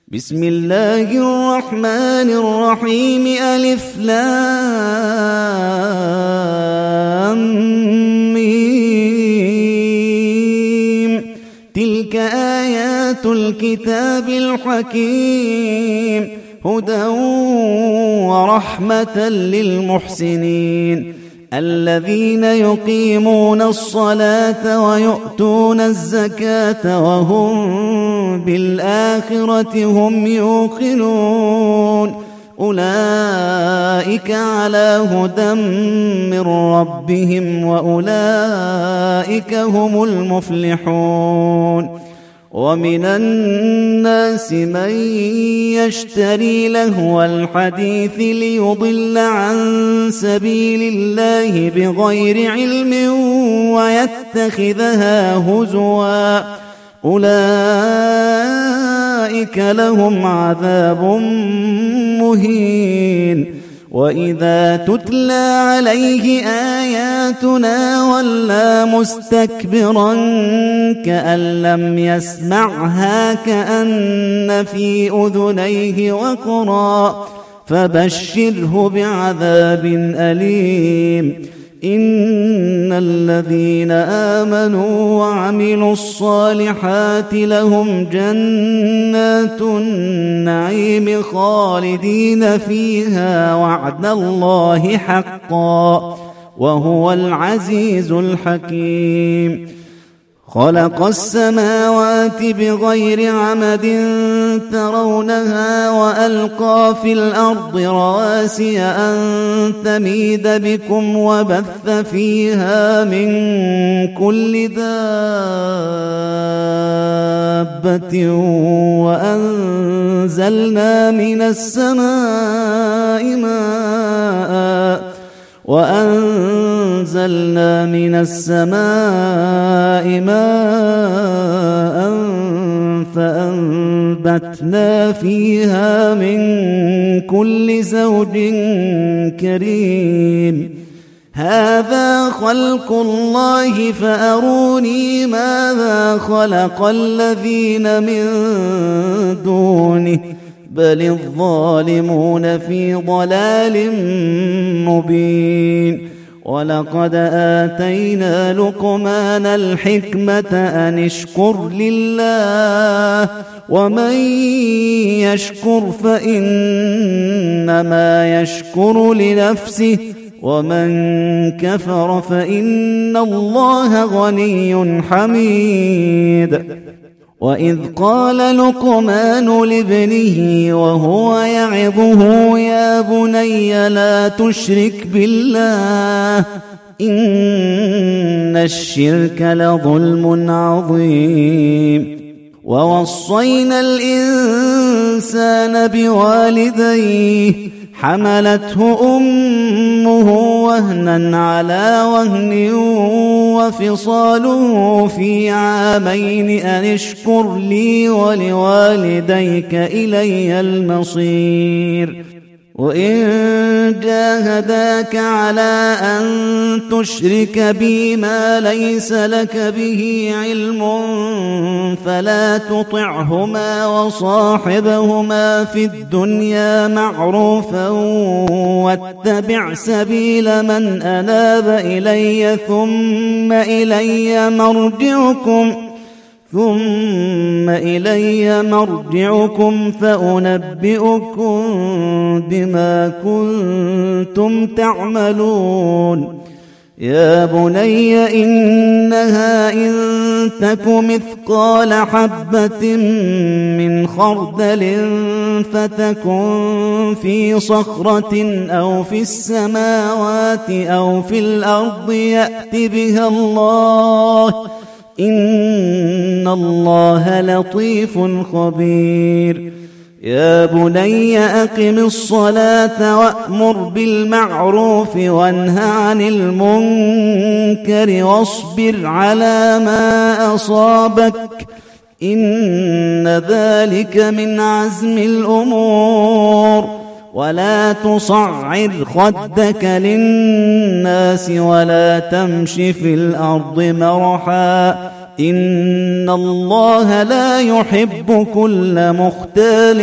بسم الله الرحمن الرحيم ألف لام ميم. تلك آيات الكتاب الحكيم هدى ورحمة للمحسنين الذين يقيمون الصلاة ويؤتون الزكاة وهم بالآخرة هم يوقنون أولئك على هدى من ربهم وأولئك هم المفلحون. ومن الناس من يشتري لهو الحديث ليضل عن سبيل الله بغير علم ويتخذها هزوا أولئك لهم عذاب مهين. وإذا تتلى عليه آياتنا ولى مستكبرا كأن لم يسمعها كأن في أذنيه وقرا فبشره بعذاب أليم. إن الذين آمنوا وعملوا الصالحات لهم جنات النعيم خالدين فيها وعد الله حقا وهو العزيز الحكيم. خلق السماوات بغير عمد ترونها وألقى في الأرض رواسي أن تميد بكم وبث فيها من كل دابة وأنزلنا من السماء ماء فأنبتنا فيها من كل زوج كريم. هذا خلق الله فأروني ماذا خلق الذين من دونه بل الظالمون في ضلال مبين. ولقد آتينا لقمان الحكمة أن اشكر لله ومن يشكر فإنما يشكر لنفسه ومن كفر فإن الله غني حميد. وإذ قال لقمان لابنه وهو يعظه يا بني لا تشرك بالله إن الشرك لظلم عظيم. ووصينا الإنسان بوالديه حملته أمه وهنا على وهن وفصاله في عامين أن اشكر لي ولوالديك إلي المصير. وإن جاهداك على أن تشرك بي ما ليس لك به علم فلا تطعهما وصاحبهما في الدنيا معروفا واتبع سبيل من أناب إلي ثم إلي مرجعكم فأنبئكم بما كنتم تعملون. يا بني إنها إن تك مثقال حبة من خردل فتكن في صخرة أو في السماوات أو في الأرض يأت بها الله إن الله لطيف خبير. يا بني أقم الصلاة وأمر بالمعروف وانه عن المنكر واصبر على ما أصابك إن ذلك من عزم الأمور. ولا تصعر خدك للناس ولا تمش في الأرض مرحا إن الله لا يحب كل مختال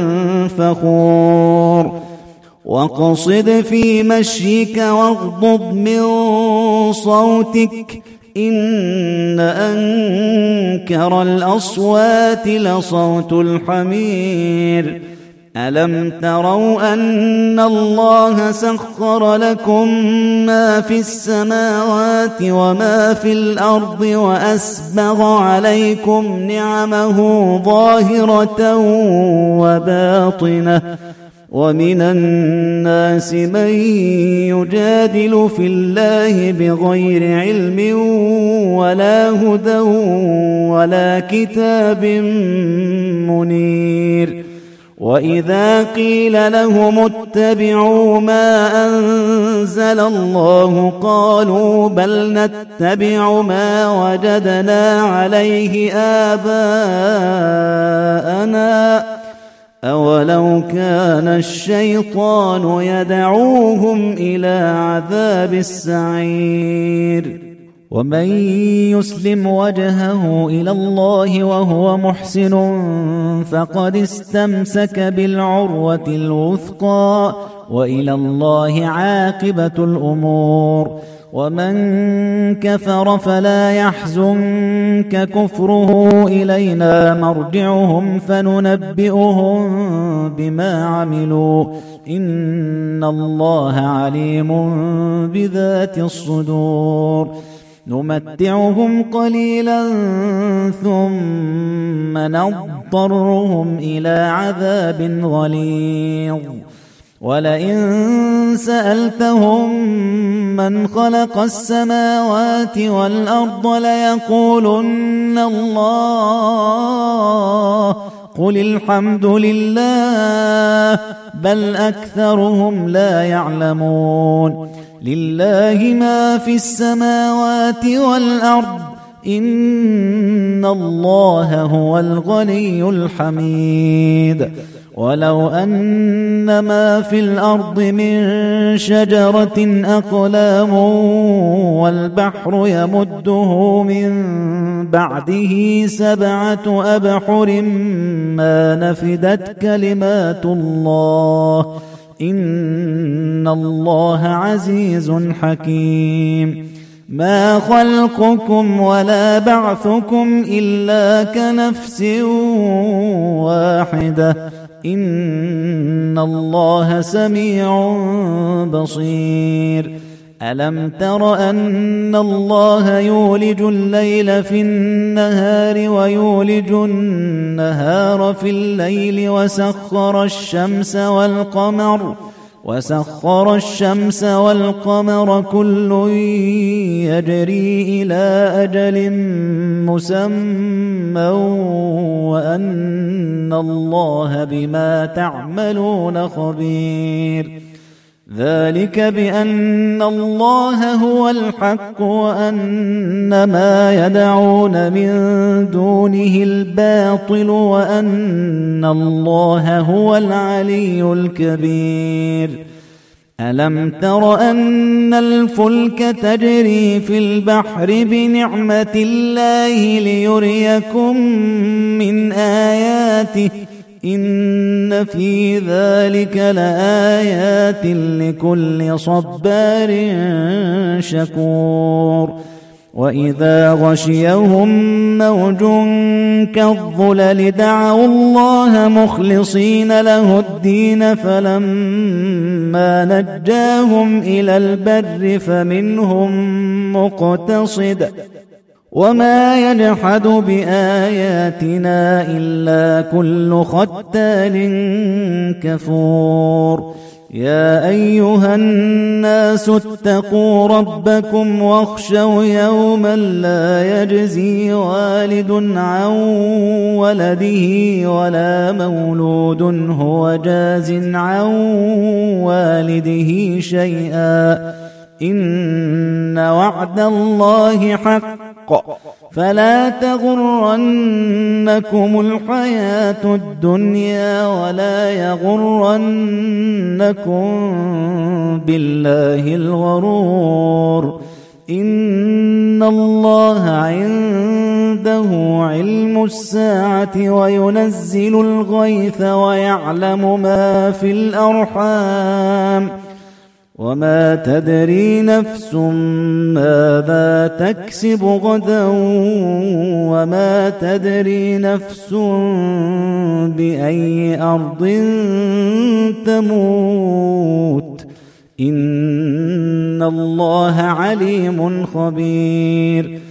فخور واقصد في مشيك واغضض من صوتك إن أنكر الأصوات لصوت الحمير ألم تروا أن الله سخر لكم ما في السماوات وما في الأرض وأسبغ عليكم نعمه ظاهرة وباطنة ومن الناس من يجادل في الله بغير علم ولا هدى ولا كتاب منير وإذا قيل لهم اتبعوا ما أنزل الله قالوا بل نتبع ما وجدنا عليه آباءنا أولو كان الشيطان يدعوهم إلى عذاب السعير ومن يسلم وجهه إلى الله وهو محسن فقد استمسك بالعروة الوثقى وإلى الله عاقبة الأمور ومن كفر فلا يحزنك كفره إلينا مرجعهم فننبئهم بما عملوا إن الله عليم بذات الصدور نمتعهم قليلا ثم نضطرهم إلى عذاب غليظ ولئن سألتهم من خلق السماوات والأرض ليقولن الله قل الحمد لله بل أكثرهم لا يعلمون لله ما في السماوات والأرض إن الله هو الغني الحميد ولو أن ما في الأرض من شجرة أقلام والبحر يمده من بعده 7 أبحر ما نفدت كلمات الله إن الله عزيز حكيم ما خلقكم ولا بعثكم إلا كنفس واحدة إن الله سميع بصير ألم تر أن الله يولج الليل في النهار ويولج النهار في الليل وسخر الشمس والقمر كل يجري إلى أجل مسمى وأن الله بما تعملون خبير ذلك بأن الله هو الحق وأن ما يدعون من دونه الباطل وأن الله هو العلي الكبير ألم تر أن الفلك تجري في البحر بنعمة الله ليريكم من آياته إن في ذلك لآيات لكل صبار شكور وإذا غشيهم موج كالظلل دعوا الله مخلصين له الدين فلما نجاهم إلى البر فمنهم مقتصد وما يجحد بآياتنا إلا كل ختال كفور يا أيها الناس اتقوا ربكم واخشوا يوما لا يجزي والد عن ولده ولا مولود هو جاز عن والده شيئا إن وعد الله حق فلا تغرنكم الحياة الدنيا ولا يغرنكم بالله الغرور إن الله عنده علم الساعة وينزل الغيث ويعلم ما في الأرحام وما تدري نفس ماذا تكسب غدا وما تدري نفس بأي أرض تموت إن الله عليم خبير